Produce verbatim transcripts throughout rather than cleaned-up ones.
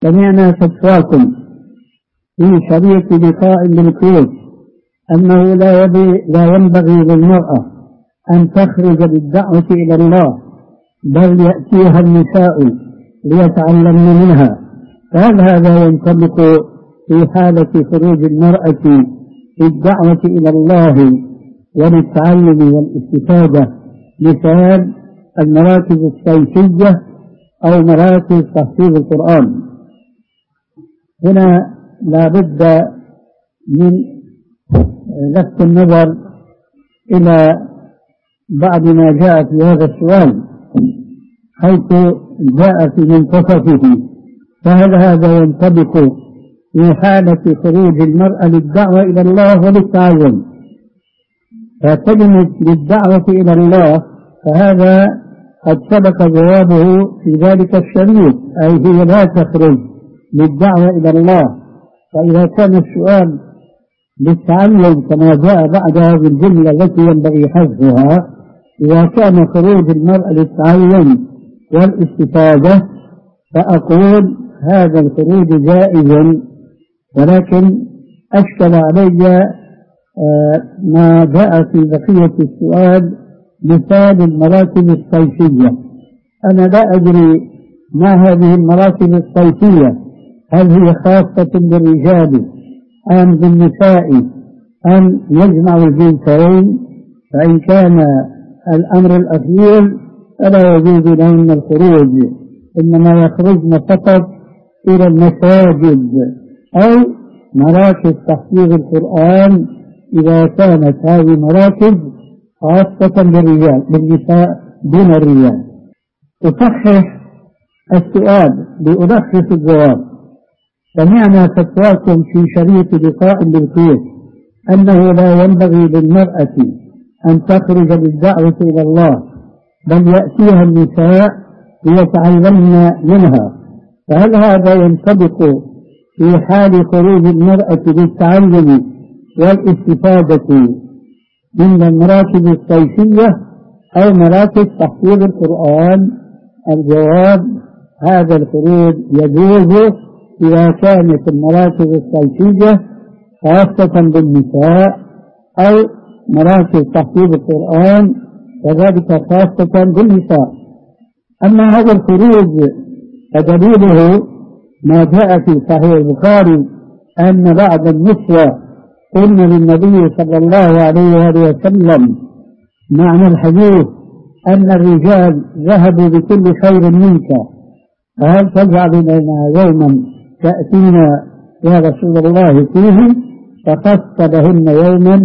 سمعنا فتواكم في شريط لقاء بالكويت أنه لا, لا ينبغي للمرأة أن تخرج بالدعوة إلى الله، بل يأتيها النساء ليتعلمن منها. فهل هذا ينطبق في حالة خروج المرأة بالدعوة إلى الله وللتعلم والاستفادة، مثال المراكز الصيفية أو مراكز تحفيظ القرآن؟ هنا لا بد من لفت النظر إلى بعد ما جاء في هذا السؤال، حيث جاء في منتصفه. فهل هذا ينطبق في حالة خروج المرأة للدعوة إلى الله وللتعلم؟ فكلمة للدعوة إلى الله فهذا قد سبق جوابه في ذلك الشريط، أي هي لا تخرج للدعوة إلى الله. فإذا كان السؤال للتعلم كما جاء بعد هذه الجملة التي ينبغي حذفها، إذا كان خروج المرأة للتعلم والاستفادة فأقول هذا الخروج جائز، ولكن أشكل علي ما جاء في بقية السؤال مثال المراكز الصيفية. أنا لا أدري ما هذه المراكز الصيفية، هل هي خاصة بالرجال أم بالنساء أم يجمع الجنسين؟ فإن كان الأمر الأخير فلا يجوز لهن الخروج، إنما يخرجن فقط إلى المساجد أو مراكز تحفيظ القرآن إذا كانت هذه مراكز خاصة بالرجال، بالنساء دون الرجال. أصحح السؤال لألخص الجواب. سمعنا فتواكم في شريط لقاء بالكويت أنه لا ينبغي للمرأة أن تخرج بالدعوة إلى الله، بل يأتيها النساء ليتعلمن منها. فهل هذا ينطبق في حال خروج المرأة للتعلم والاستفادة من المراكز الصيفية أو مراكز تحفيظ القرآن؟ الجواب: هذا الخروج يجوز إذا كانت المراكز الصيفية خاصة بالنساء أو مراكز تحفيظ القرآن وذلك خاصة بالنساء. أما هذا الخروج فدليله ما جاء في صحيح البخاري أن بعض النسوة قلنا للنبي صلى الله عليه وآله وسلم معنى الحديث أن الرجال ذهبوا بكل خير منك، فهل تجعل لنا يوما تأتينا يا رسول الله فيه؟ فخص لهن يوما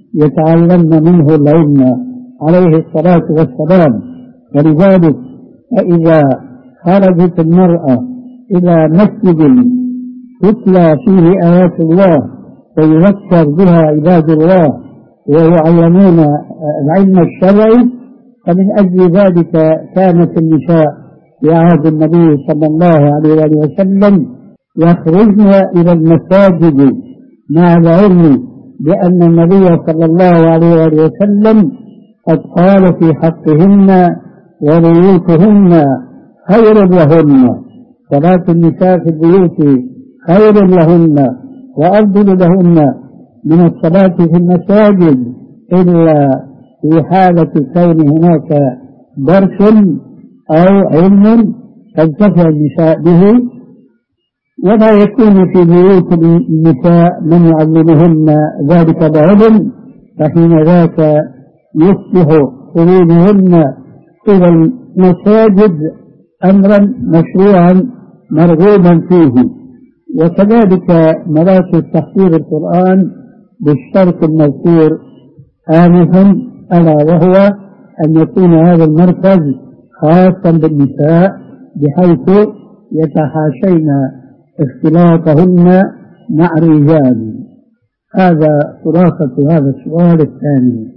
يتعلمن منه العلم عليه الصلاة والسلام. ولذلك فإذا خرجت المرأة إلى مسجد تتلى فيه آيات الله ويذكر بها عباد الله ويعلمون العلم الشرعي، فمن أجل ذلك كانت النساء في عهد النبي صلى الله عليه وسلم يخرجن إلى المساجد مع العلم بأن النبي صلى الله عليه وسلم قد قال في حقهن وبيوتهن خير لهن. صلاة النساء في البيوت خير لهن وأفضل لهن من الصلاة في المساجد، إلا في حالة كون هناك درس أو علم تنتفع النساء به، ولا يكون في بيوت النساء من يعلمهن ذلك العلم، فحين ذاك يصبح خروجهن إلى المساجد أمرا مشروعا مرغوبا فيه. وكذلك مراكز تحفيظ القرآن بالشرط المذكور آنفا، ألا وهو أن يكون هذا المركز خاصا بالنساء بحيث يتحاشين اختلاطهن مع الرجال. هذا خلاصة هذا السؤال الثاني.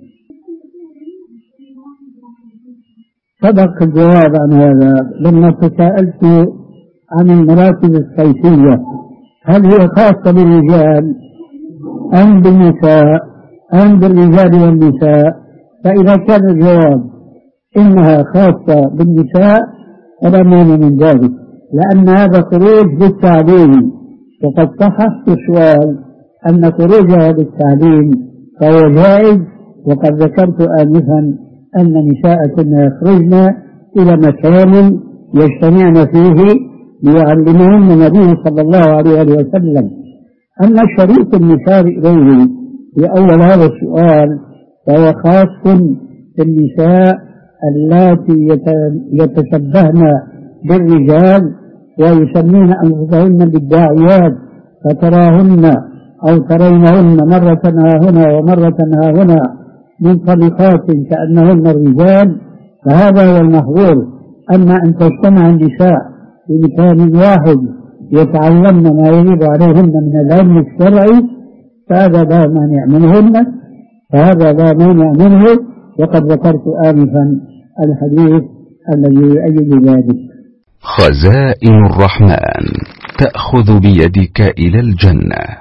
سبق الجواب عن هذا لما تساءلت عن المراكز الصيفية هل هي خاصة بالرجال أم بالنساء أم بالرجال والنساء؟ فإذا كان الجواب إنها خاصة بالنساء فلا مانع من ذلك، لأن هذا خروج بالتعليم، وقد صححت السؤال أن خروجها بالتعليم فهو جائز، وقد ذكرت آنفا أن نساء كنا يخرجن إلى مكان يجتمعن فيه ليعلمهن النبي صلى الله عليه وسلم. أما شريك النساء إليه في أول هذا السؤال فهو خاص بالنساء اللاتي يتشبهن بالرجال ويسمين أنفسهن بالداعيات، فتراهن أو ترينهن مرة ها هنا ومرة ها هنا منطلقات كأنهن الرجال، فهذا هو المحظور. أما أن تجتمع النساء في مكان واحد يتعلمن ما يجب عليهن من العلم الشرعي فهذا لا مانع منهن، فهذا لا مانع منه، وقد ذكرت آنفا الحديث الذي يؤيد ذلك. خزائن الرحمن تأخذ بيدك إلى الجنة.